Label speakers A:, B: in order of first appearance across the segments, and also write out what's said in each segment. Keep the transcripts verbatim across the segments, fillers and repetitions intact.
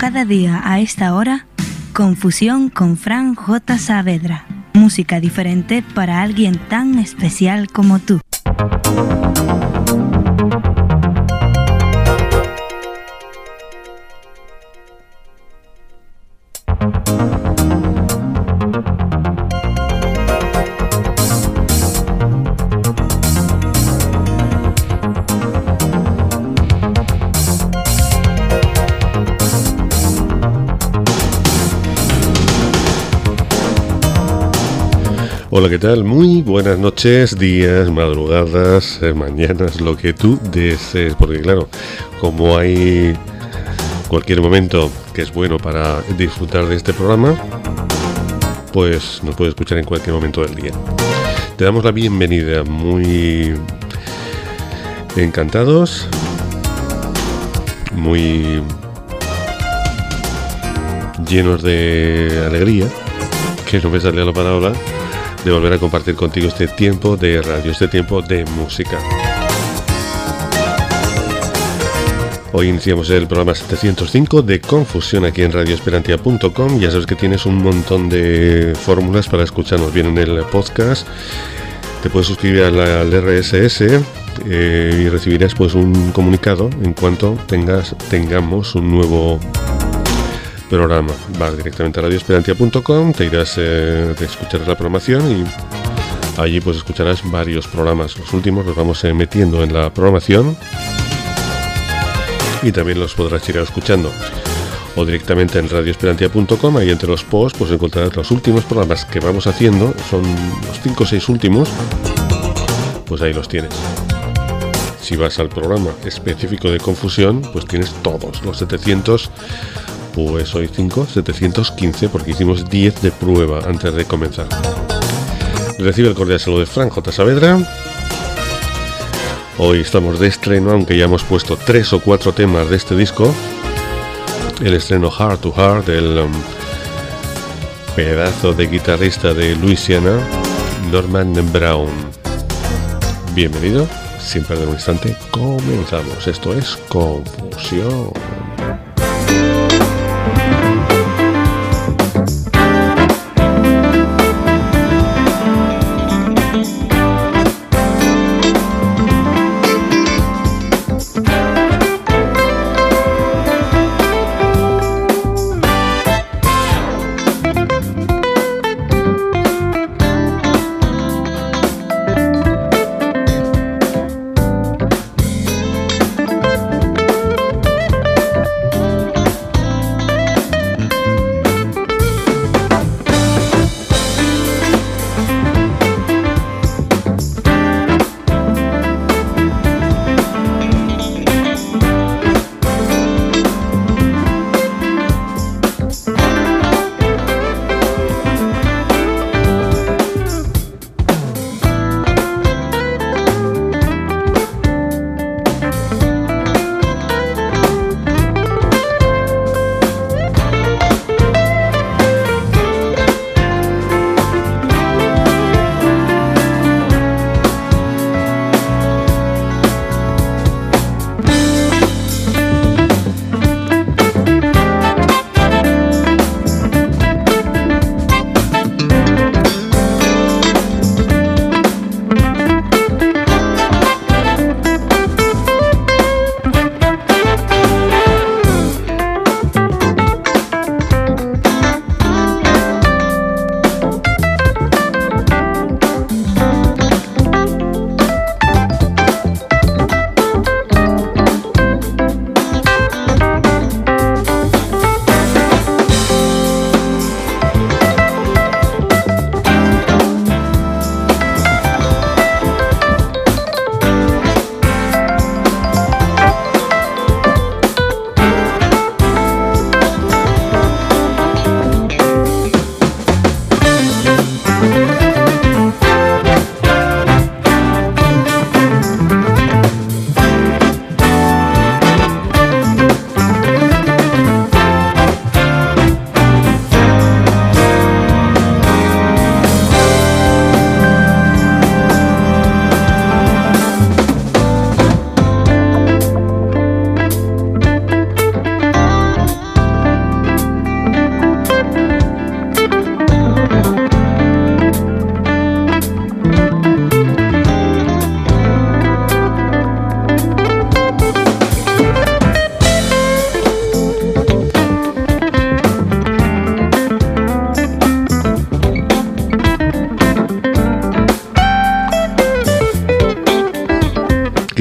A: cada día a esta hora, Confusión con Fran J. Saavedra. Música diferente para alguien tan especial como tú.
B: Hola, ¿qué tal? Muy buenas noches, días, madrugadas, eh, mañanas, lo que tú desees, porque claro, como hay cualquier momento que es bueno para disfrutar de este programa, pues nos puedes escuchar en cualquier momento del día. Te damos la bienvenida, muy encantados, muy llenos de alegría, que no me sale la palabra, de volver a compartir contigo este tiempo de radio, este tiempo de música. Hoy iniciamos el programa setecientos cinco de Confusión aquí en radio esperantia punto com. Ya sabes que tienes un montón de fórmulas para escucharnos bien en el podcast. Te puedes suscribir al, al R S S eh, y recibirás pues un comunicado en cuanto tengas tengamos un nuevo programa. Vas directamente a radio esperantia punto com, te irás, eh, te escucharás la programación y allí pues escucharás varios programas. Los últimos los vamos eh, metiendo en la programación y también los podrás ir escuchando. O directamente en radio esperantia punto com, ahí entre los posts pues encontrarás los últimos programas que vamos haciendo, son los cinco o seis últimos, pues ahí los tienes. Si vas al programa específico de Confusión, pues tienes todos los setecientos. Pues hoy cinco, setecientos quince, porque hicimos diez de prueba antes de comenzar. Recibe el cordial saludo de Fran J. Saavedra. Hoy estamos de estreno, aunque ya hemos puesto tres o cuatro temas de este disco. El estreno Heart to Heart del um, pedazo de guitarrista de Luisiana, Norman Brown. Bienvenido, sin perder un instante, comenzamos. Esto es Confusión.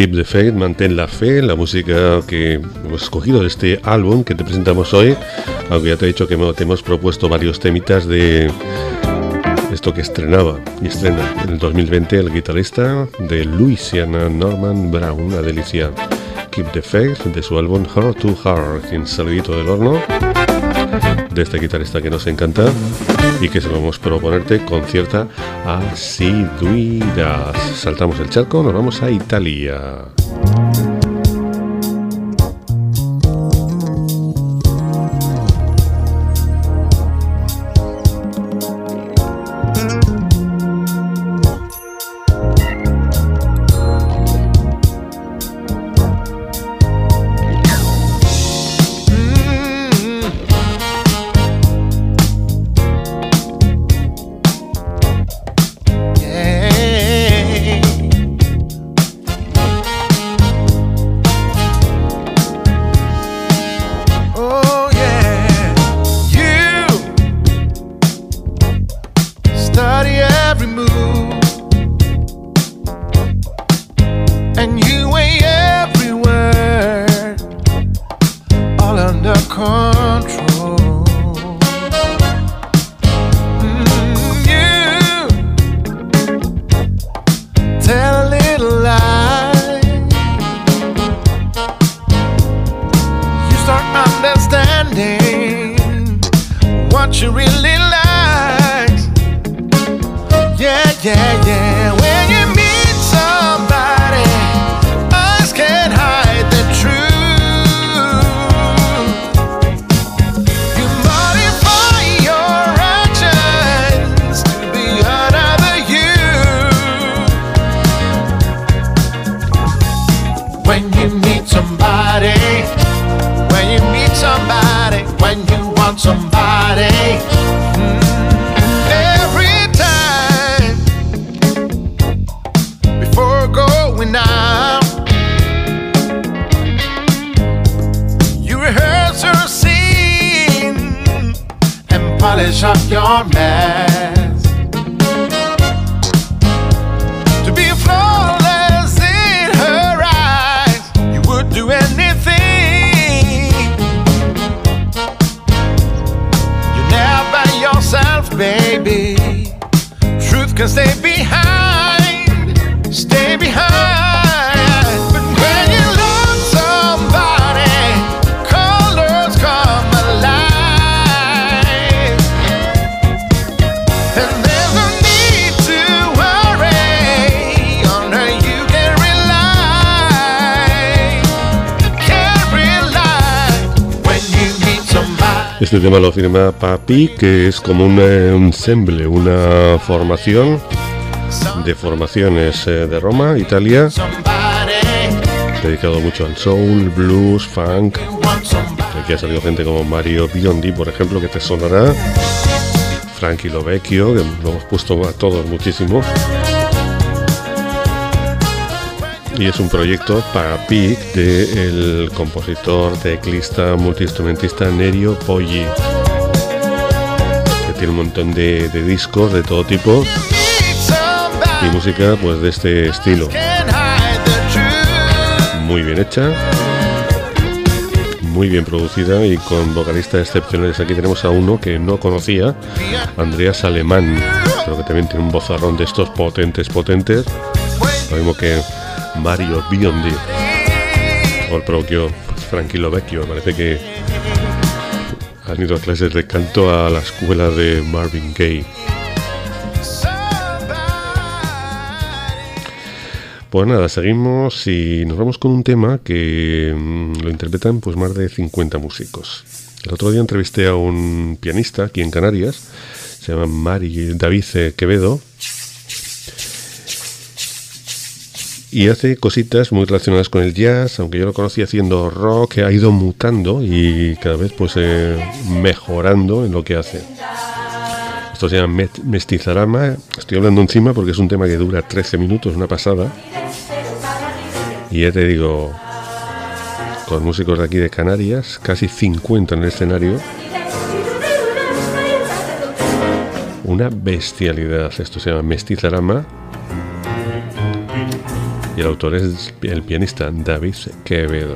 B: Keep the Faith, mantén la fe, la música que hemos escogido de este álbum que te presentamos hoy, aunque ya te he dicho que te hemos propuesto varios temitas de esto que estrenaba y estrena en el dos mil veinte el guitarrista de Louisiana, Norman Brown, una delicia. Keep the Faith, de su álbum Heart to Heart, en salidito del horno, de este guitarrista que nos encanta y que se lo vamos a proponerte con cierta asiduidad. Saltamos el charco, nos vamos a Italia. Este tema lo firma Papi, que es como un ensemble, una formación de formaciones de Roma, Italia, dedicado mucho al soul, blues, funk. Aquí ha salido gente como Mario Biondi, por ejemplo, que te sonará, Frankie Lovecchio, que lo hemos puesto a todos muchísimo. Y es un proyecto Papi del compositor, teclista, multiinstrumentista Nerio Poggi, que tiene un montón de, de discos de todo tipo y música pues de este estilo, muy bien hecha, muy bien producida y con vocalistas excepcionales. Aquí tenemos a uno que no conocía, Andreas Alemán, pero que también tiene un vozarrón de estos potentes, potentes, lo mismo que Mario Biondi o el propio Frankie Lovecchio. Me parece que han ido a clases de canto a la escuela de Marvin Gaye. Pues nada, seguimos y nos vamos con un tema que mmm, lo interpretan pues más de cincuenta músicos. El otro día entrevisté a un pianista aquí en Canarias, se llama Mari David Quevedo, y hace cositas muy relacionadas con el jazz, aunque yo lo conocí haciendo rock, que ha ido mutando y cada vez pues eh, mejorando en lo que hace. Esto se llama Mestizarama, estoy hablando encima porque es un tema que dura trece minutos, una pasada. Y ya te digo, con músicos de aquí de Canarias, casi cincuenta en el escenario. Una bestialidad, esto se llama Mestizarama. y el autor es el pianista David Quevedo.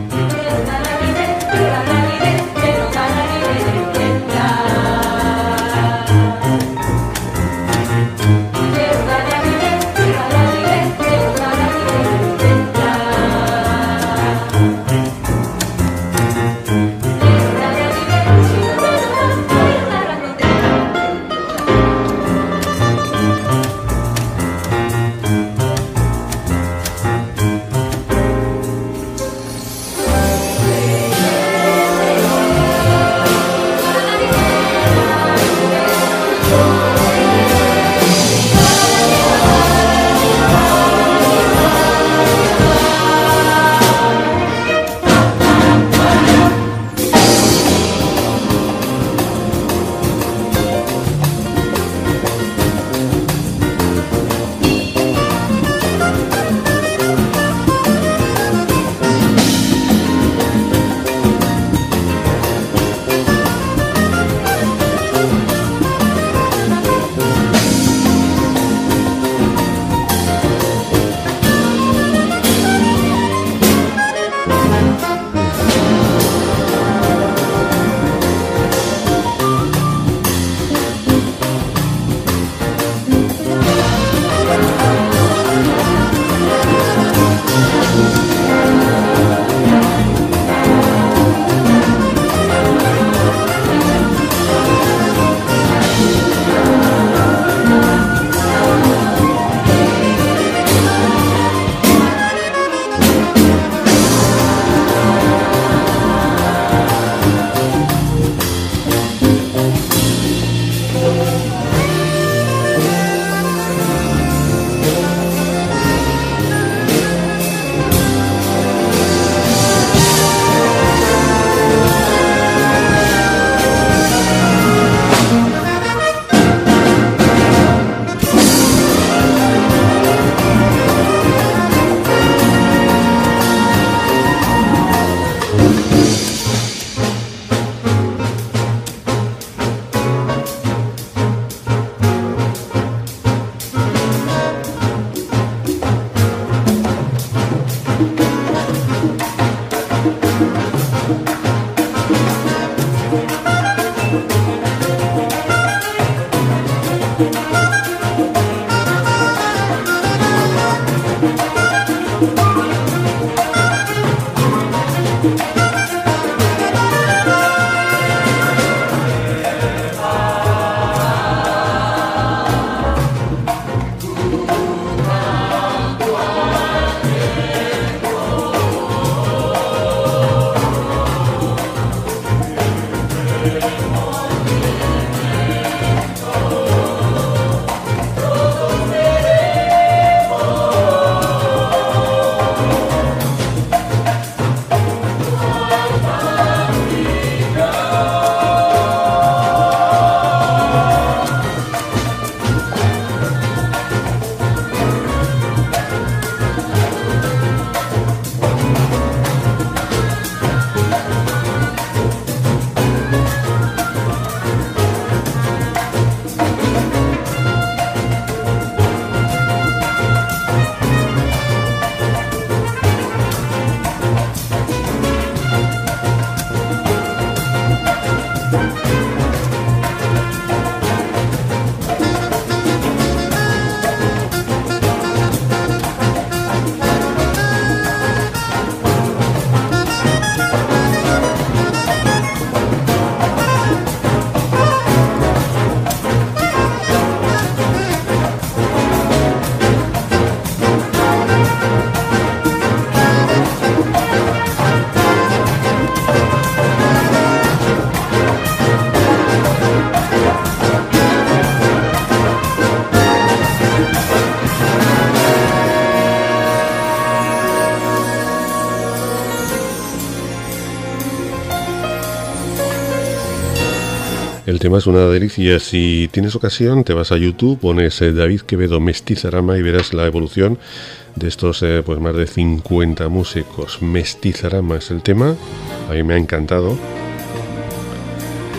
B: El tema es una delicia. Si tienes ocasión, te vas a YouTube, pones eh, David Quevedo Mestizarama y verás la evolución de estos eh, pues más de cincuenta músicos. Mestizarama es el tema, a mí me ha encantado.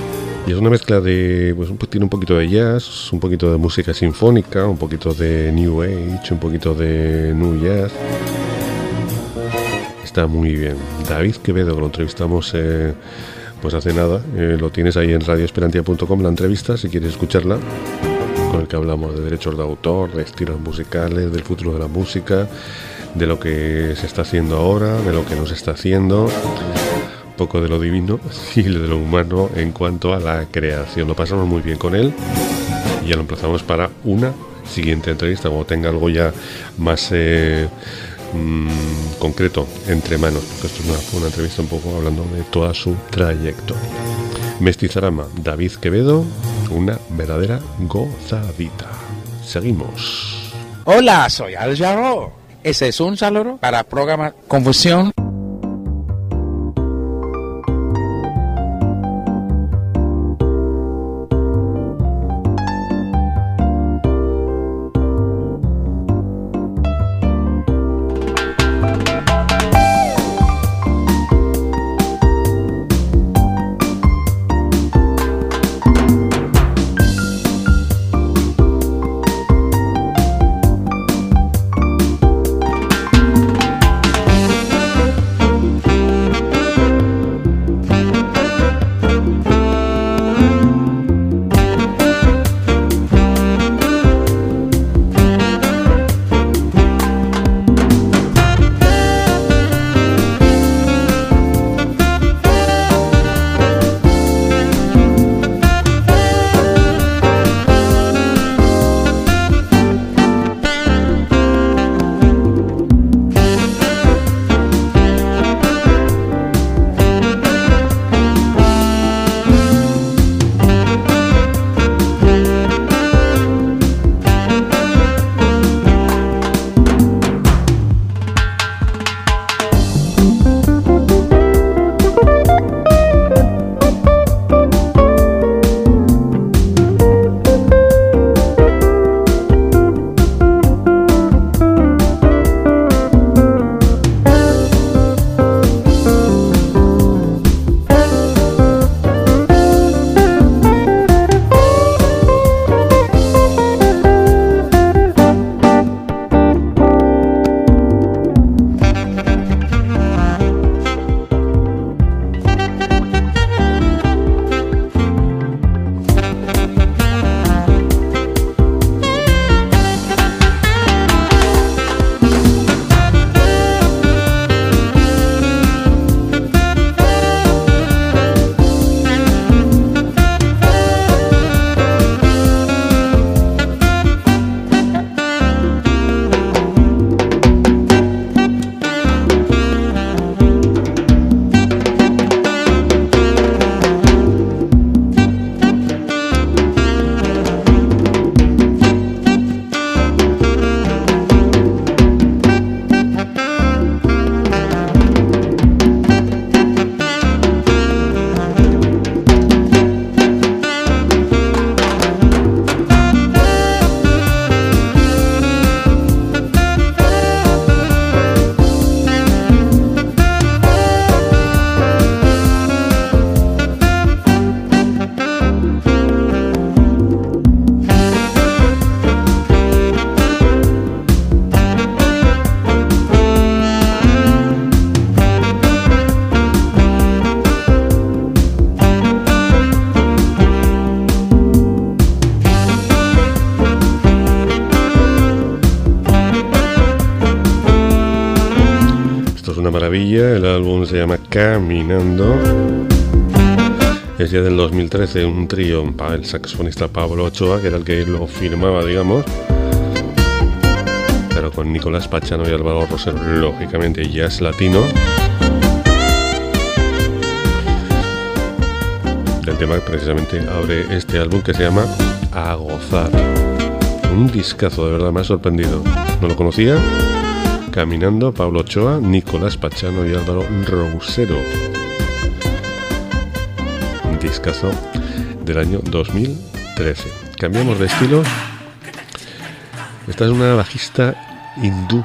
B: Y es una mezcla de, pues tiene un poquito de jazz, un poquito de música sinfónica, un poquito de New Age, un poquito de New Jazz. Está muy bien. David Quevedo, que lo entrevistamos eh, pues hace nada, eh, lo tienes ahí en radio esperantia punto com, la entrevista, si quieres escucharla, con el que hablamos de derechos de autor, de estilos musicales, del futuro de la música, de lo que se está haciendo ahora, de lo que no se está haciendo, un poco de lo divino y de lo humano en cuanto a la creación. Lo pasamos muy bien con él y ya lo emplazamos para una siguiente entrevista, cuando tenga algo ya más... Eh, Mm, concreto entre manos, porque esto es una, una entrevista un poco hablando de toda su trayectoria. Mestizarama, David Quevedo, una verdadera gozadita. Seguimos.
C: Hola, soy Al Jarreau. Ese es un saludo para el programa Confusión.
B: maravilla. El álbum se llama Caminando. Es ya del dos mil trece, un trío, el saxofonista Pablo Ochoa, que era el que lo firmaba, digamos, pero con Nicolás Pachano y Álvaro Rosero, lógicamente jazz latino. El tema precisamente abre este álbum, que se llama A Gozar. Un discazo, de verdad, me ha sorprendido. No lo conocía. Caminando, Pablo Ochoa, Nicolás Pachano y Álvaro Rosero. Un discazo del año dos mil trece. Cambiamos de estilo. Esta es una bajista hindú.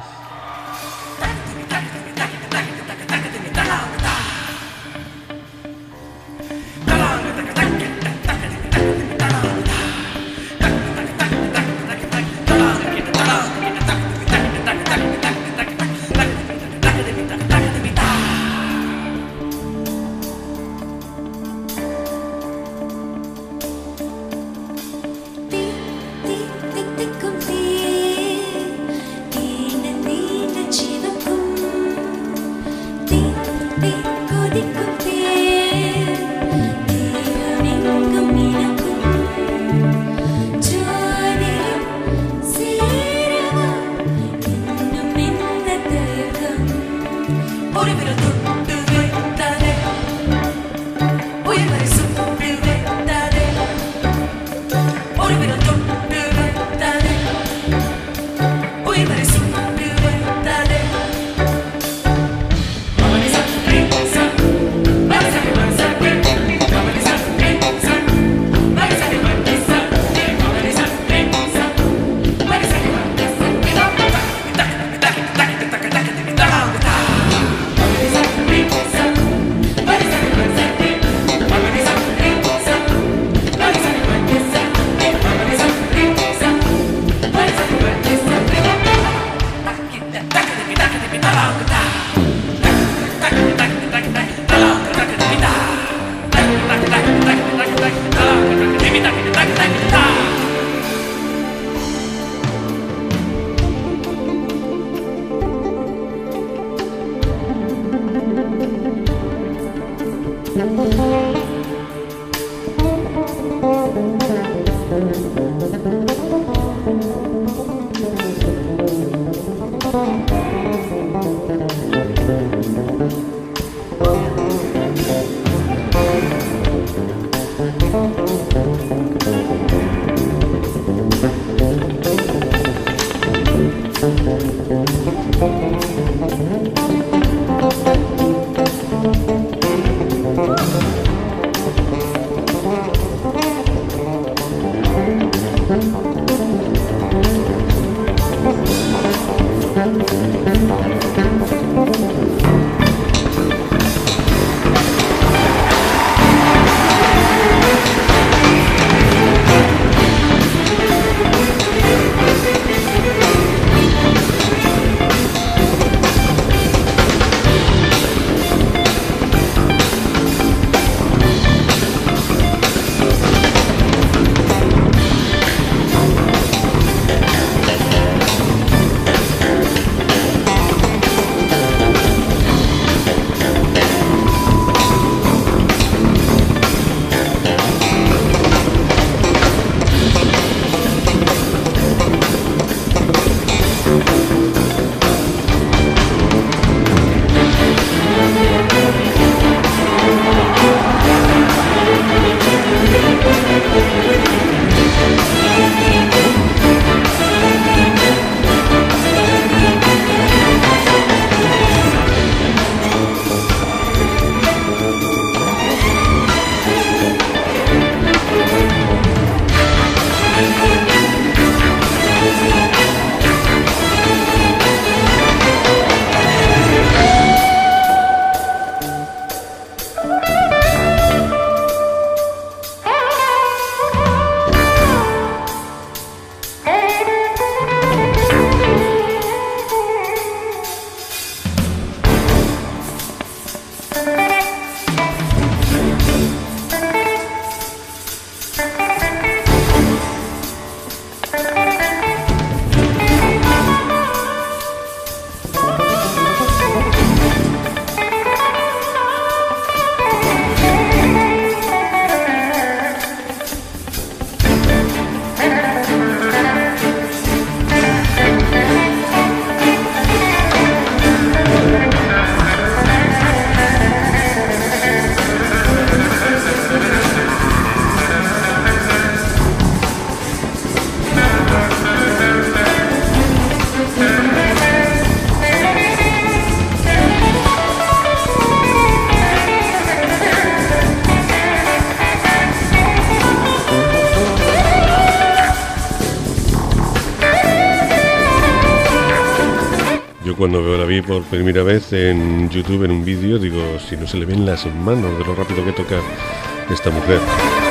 B: Cuando la vi por primera vez en YouTube en un vídeo, digo, si no se le ven las manos de lo rápido que toca esta mujer.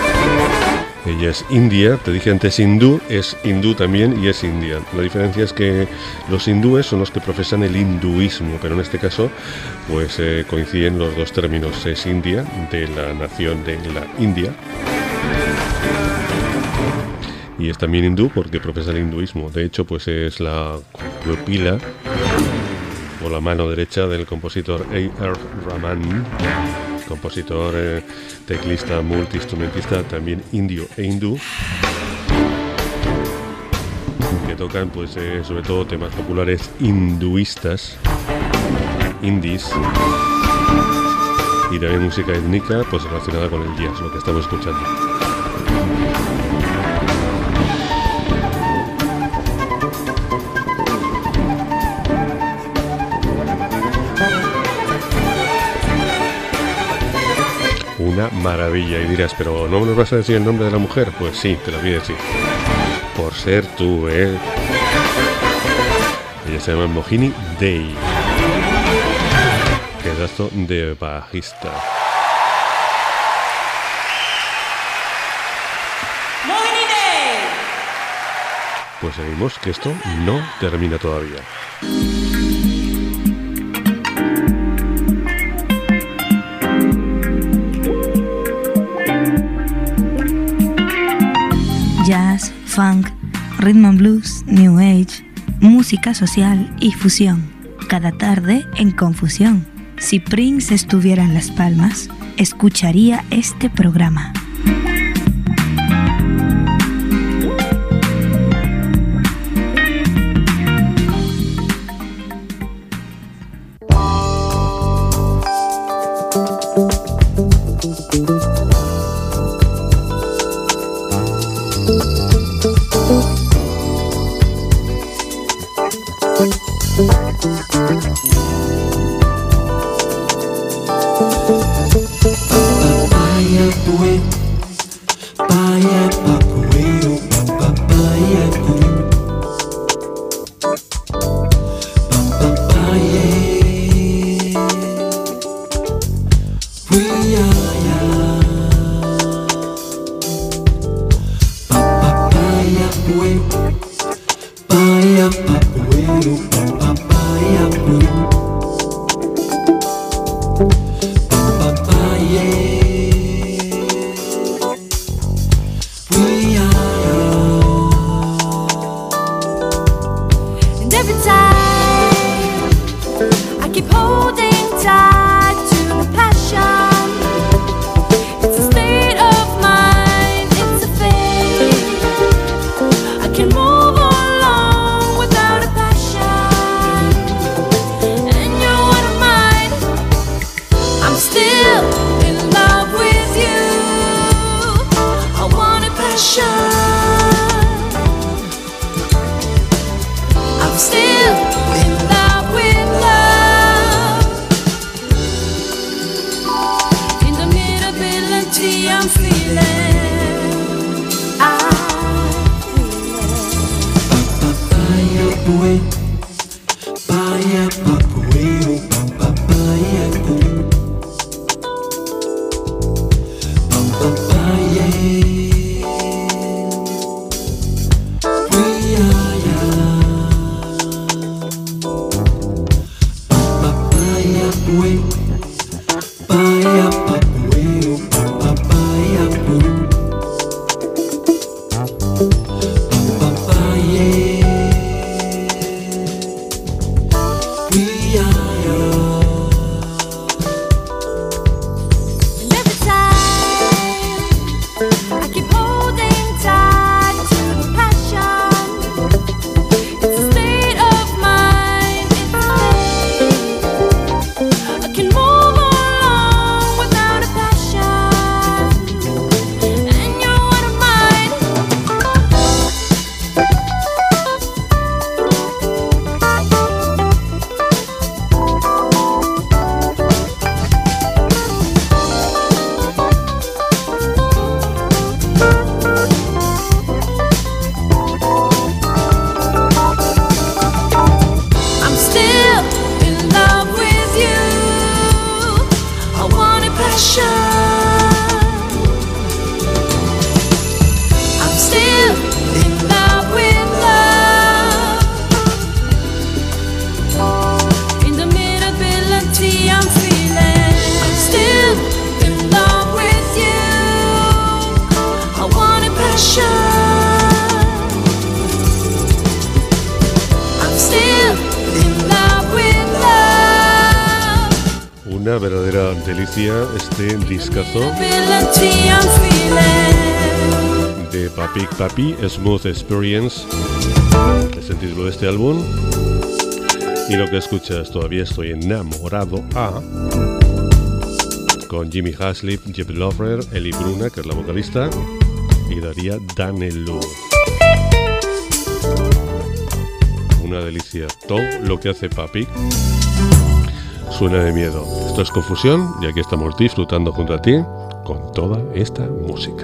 B: Ella es india, te dije antes hindú, es hindú también y es india. La diferencia es que los hindúes son los que profesan el hinduismo, pero en este caso pues eh, coinciden los dos términos. Es india, de la nación de la India, y es también hindú porque profesa el hinduismo. De hecho, pues es la pupila o la mano derecha del compositor A R Rahman, compositor, eh, teclista, multiinstrumentista, también indio e hindú, que tocan pues eh, sobre todo temas populares hinduistas, indies, y también música étnica pues relacionada con el jazz, lo que estamos escuchando. Una maravilla, y dirás, pero ¿no nos vas a decir el nombre de la mujer? Pues sí, te lo voy a decir. Por ser tú, ¿eh? Ella se llama Mohini Dey. Pedazo de bajista.
D: Mohini Dey.
B: Pues seguimos, que esto no termina todavía.
A: Jazz, funk, rhythm and blues, new age, música social y fusión. Cada tarde en Confusión, Si Prince estuviera en Las Palmas, escucharía este programa.
B: Una verdadera delicia este discazo de Papik Papi, Smooth Experience, es el título de este álbum. Y lo que escuchas, Todavía estoy enamorado a, con Jimmy Haslip, Jeff Lorber, Eli Bruna, que es la vocalista, y Daria Danelu. Una delicia. Todo lo que hace Papik suena de miedo. Esto es Confusión y aquí estamos disfrutando junto a ti con toda esta música.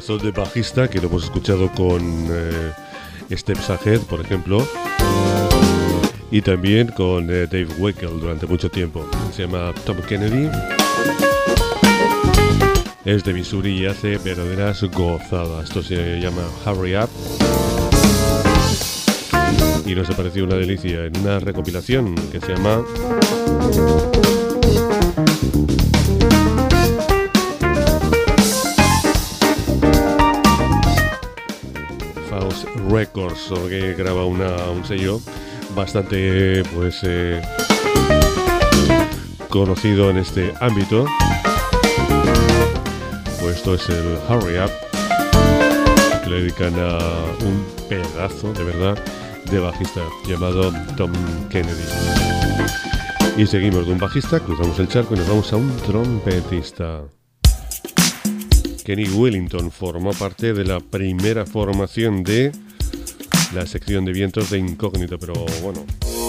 B: pedazo de bajista que lo hemos escuchado con eh, Steps Ahead, por ejemplo, y también con eh, Dave Weckl durante mucho tiempo. Se llama Tom Kennedy, es de Missouri y hace verdaderas gozadas. Esto se llama Hurry Up y nos ha parecido una delicia en una recopilación que se llama Faust Records, o que graba una, un sello bastante pues eh, conocido en este ámbito. Pues esto es el Hurry Up, que le dedican a un pedazo de verdad de bajista llamado Tom Kennedy. Y seguimos de un bajista, cruzamos el charco y nos vamos a un trompetista. Kenny Wellington formó parte de la primera formación de la sección de vientos de Incógnito, pero bueno,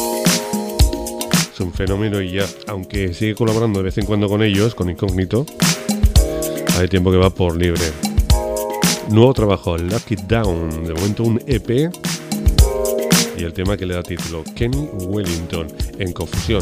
B: es un fenómeno y ya, aunque sigue colaborando de vez en cuando con ellos, con Incógnito, hay tiempo que va por libre. Nuevo trabajo, Lucky Down, de momento un E P, y el tema que le da título, Kenny Wellington, en Confusión.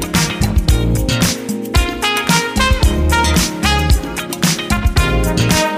E: We'll be right back.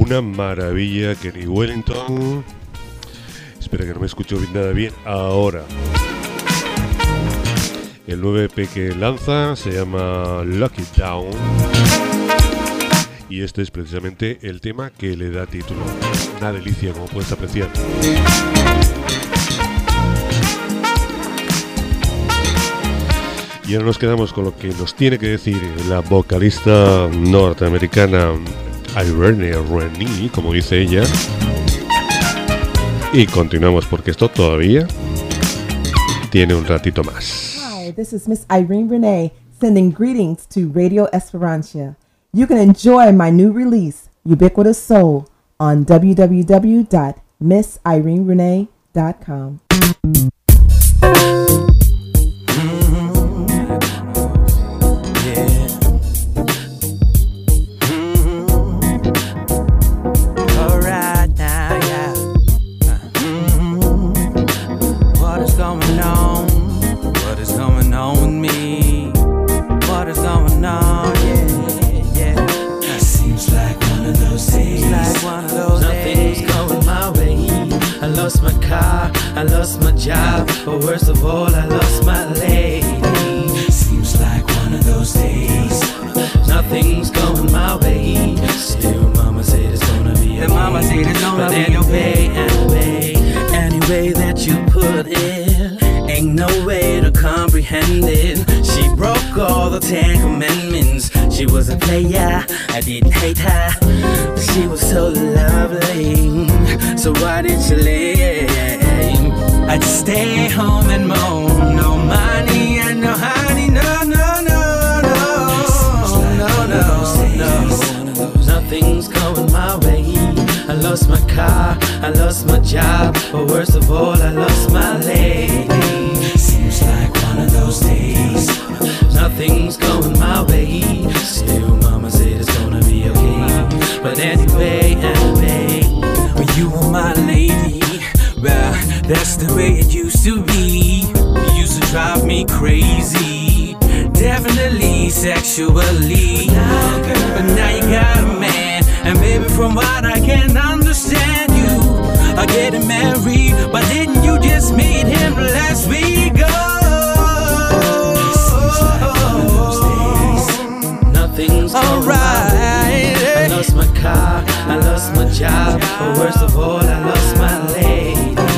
B: una maravilla, Kenny Wellington. Espera que no me escucho bien, nada bien ahora. El nuevo E P que lanza se llama Lock It Down. Y este es precisamente el tema que le da título. Una delicia, como puedes apreciar. Y ahora nos quedamos con lo que nos tiene que decir la vocalista norteamericana Irene Renee, como dice ella. Y continuamos porque esto todavía tiene un ratito más.
E: Hi, this is Miss Irene Renee sending greetings to Radio Esperantia. You can enjoy my new release, Ubiquitous Soul, on w w w dot miss irene renee dot com.
F: I lost my job, but worst of all, I lost my lady. Seems like one of those days. Nothing's going my way. Still, mama said it's gonna be okay. Mama said it's gonna but be anyway, anyway, anyway that you put it, ain't no way to comprehend it. She broke all the Ten Commandments. She was a player, I didn't hate her, but she was so lovely. So why did she leave? I'd stay home and moan. No money and no honey. No, no, no, no. No, no, no. Nothing's going my way. I lost my car, I lost my job, but worst of all, I lost my lady. Seems like one of those days. Nothing's going my way. Still, mama said it's gonna be okay. But anyway, anyway, when you were my lady, well, that's the way it used to be. You used to drive me crazy, definitely sexually. But now you got a man, and baby, from what I can understand, you are getting married. But didn't you just meet him last week? Oh, nothing's going right. I lost my car, I lost my job, but worst of all, I lost my lady.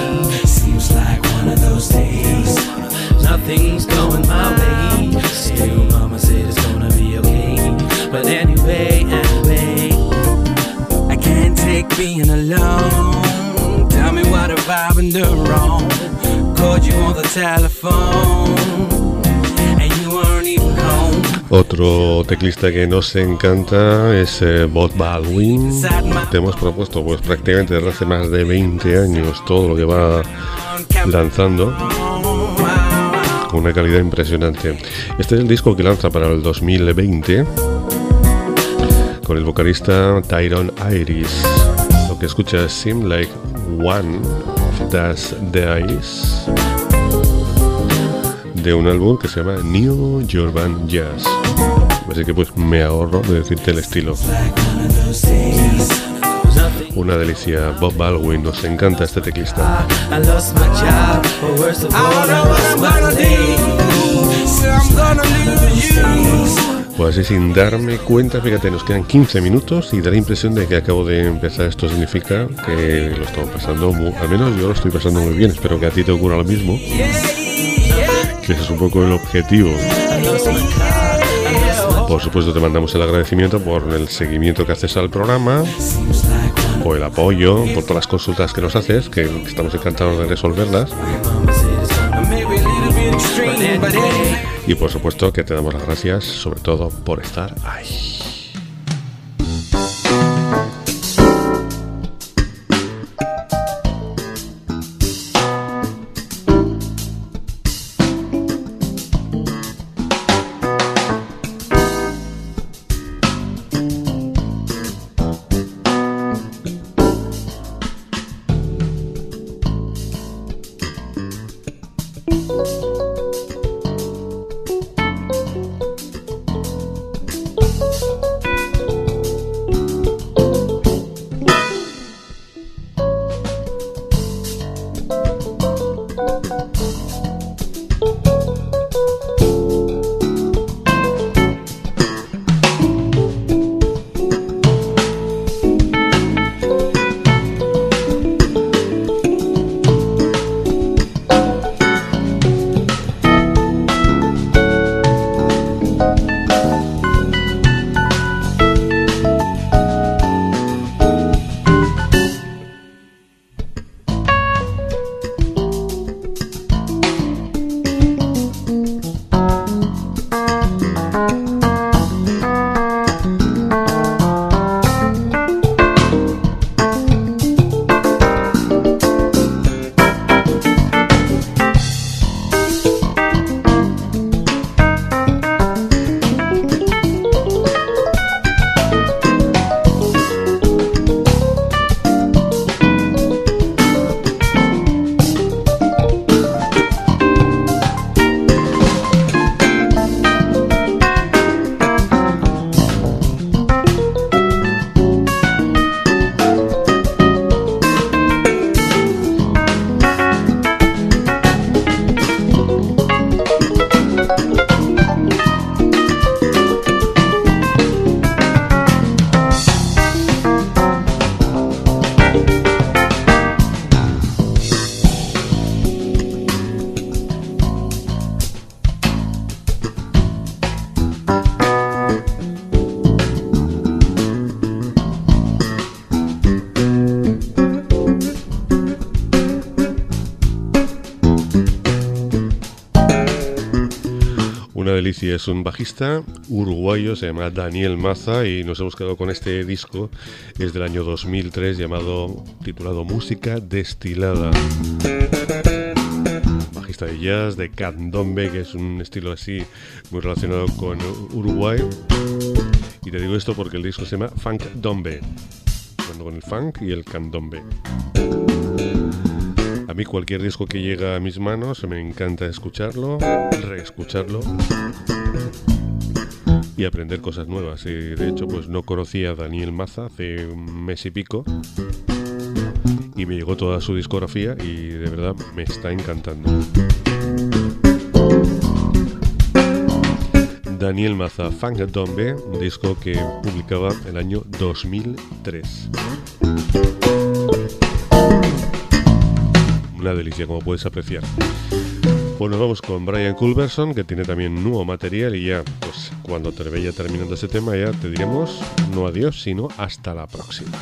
F: Days. Nothing's going my way. Still, mama said it's gonna be okay. But anyway, anyway, I can't take being alone. Tell me what have I been doing wrong? Called you on the telephone and you weren't even home.
B: Otro teclista que nos encanta es eh, Bob Baldwin. Te hemos propuesto pues prácticamente desde hace más de veinte años todo lo que va lanzando con una calidad impresionante. Este es el disco que lanza para el dos mil veinte con el vocalista Tyrone Iris. Lo que escucha es Seem Like One of Those Days, de un álbum que se llama New Urban Jazz. Así que pues me ahorro de decirte el estilo. Una delicia, Bob Baldwin, nos encanta este teclista. Pues así sin darme cuenta, fíjate, nos quedan quince minutos y da la impresión de que acabo de empezar. Esto significa que lo estamos pasando, muy, al menos yo lo estoy pasando muy bien. Espero que a ti te ocurra lo mismo, que ese es un poco el objetivo. Por supuesto te mandamos el agradecimiento por el seguimiento que haces al programa, por el apoyo, por todas las consultas que nos haces, que estamos encantados de resolverlas. Y por supuesto que te damos las gracias, sobre todo por estar ahí. noticia. Es un bajista uruguayo, se llama Daniel Maza, y nos hemos quedado con este disco. Es del año dos mil tres, llamado, titulado Música Destilada. Bajista de jazz, de candombe, que es un estilo así muy relacionado con Uruguay. Y te digo esto porque el disco se llama Funk Dombe, jugando con el funk y el candombe. A mí cualquier disco que llega a mis manos me encanta escucharlo, reescucharlo y aprender cosas nuevas. Y de hecho, pues no conocía a Daniel Maza hace un mes y pico y me llegó toda su discografía y de verdad me está encantando. Daniel Maza, Funk Dombe, un disco que publicaba el año dos mil tres. Una delicia, como puedes apreciar. Bueno, vamos con Brian Culberson, que tiene también nuevo material, y ya, pues cuando te vaya terminando ese tema, ya te diremos no adiós, sino hasta la próxima.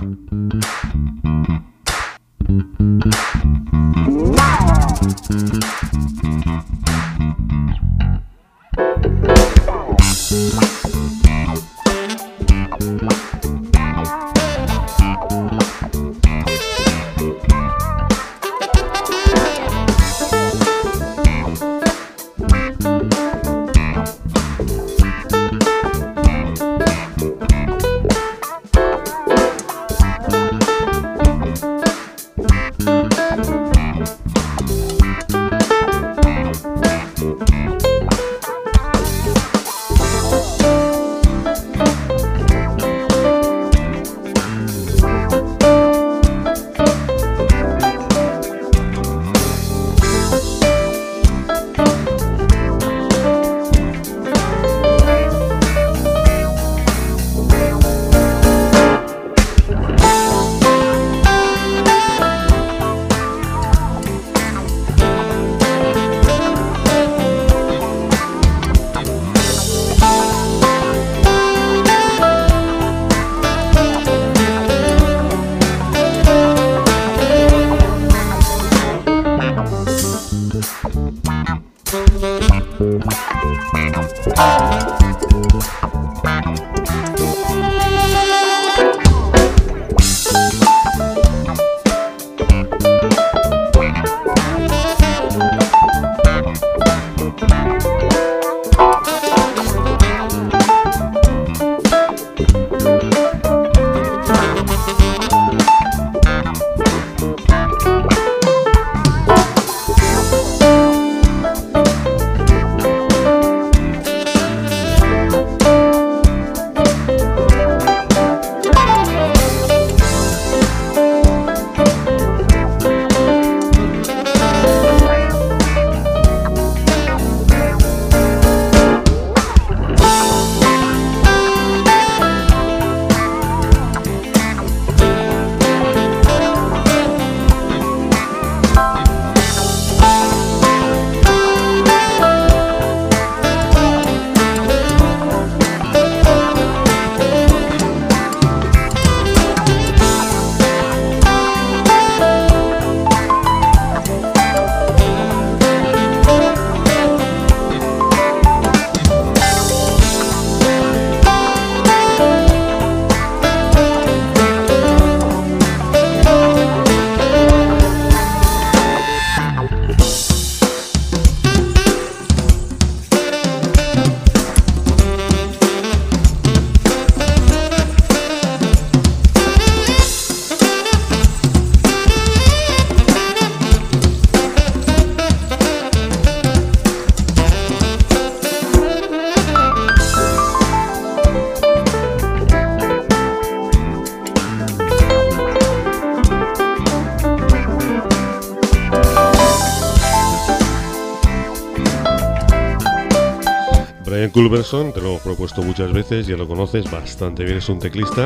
B: Culberson, te lo hemos propuesto muchas veces, ya lo conoces bastante bien, es un teclista,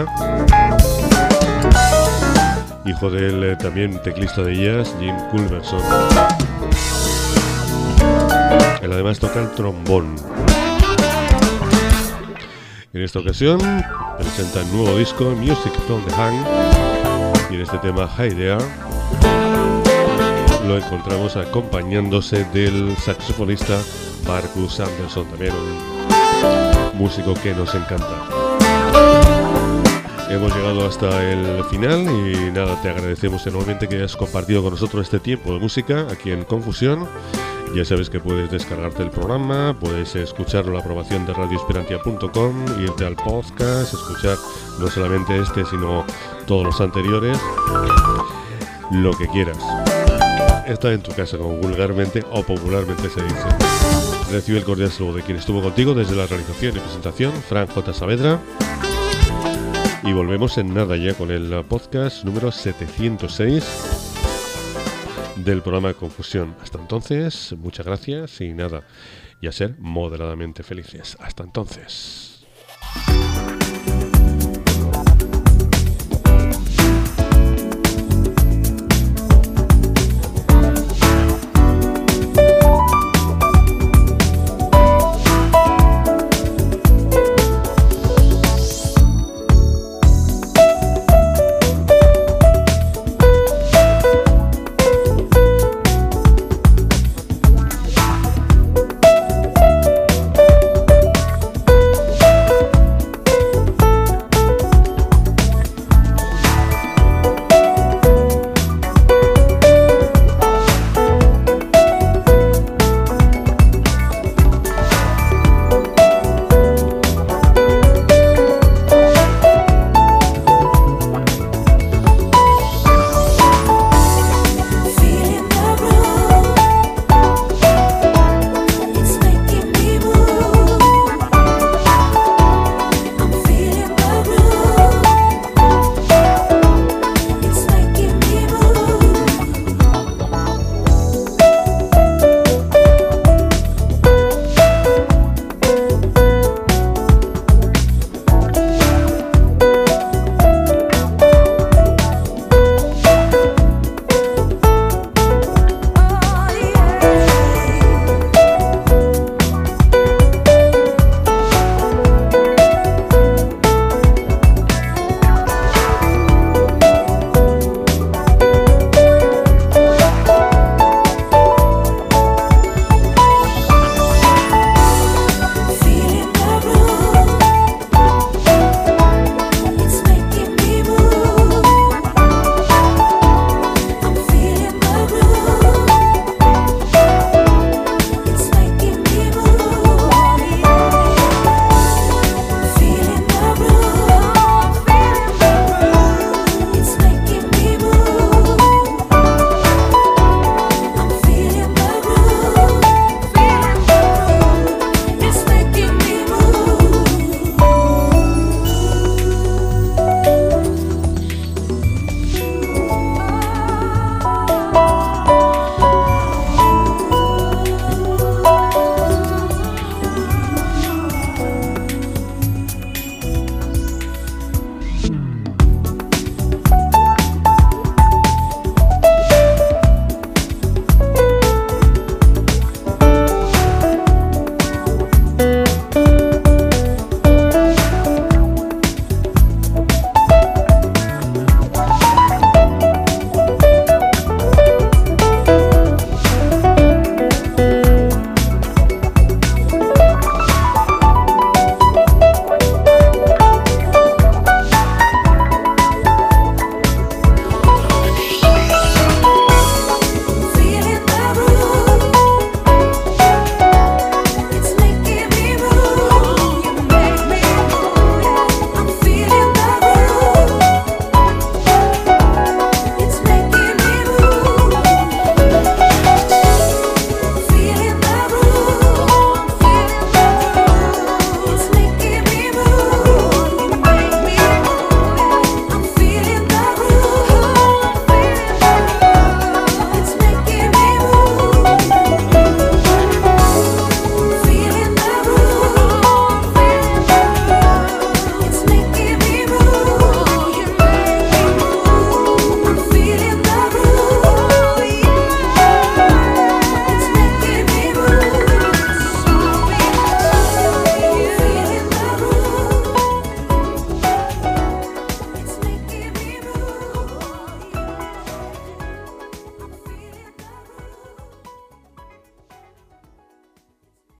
B: hijo del eh, también teclista de jazz, Jim Culberson. Él además toca el trombón. En esta ocasión presenta el nuevo disco Music from the Hang, y en este tema Hi There lo encontramos acompañándose del saxofonista Marcus Anderson, también un músico que nos encanta. Hemos llegado hasta el final y nada, te agradecemos enormemente que hayas compartido con nosotros este tiempo de música aquí en Confusión. Ya sabes que puedes descargarte el programa, puedes escucharlo en la aprobación de radio esperantia punto com, irte al podcast, escuchar no solamente este sino todos los anteriores, lo que quieras. Está en tu casa, como vulgarmente o popularmente se dice. Recibe el cordial saludo de quien estuvo contigo desde la realización y presentación, Fran J. Saavedra. Y volvemos en nada ya con el podcast número setecientos seis del programa Confusión. Hasta entonces, muchas gracias y nada, y a ser moderadamente felices. Hasta entonces.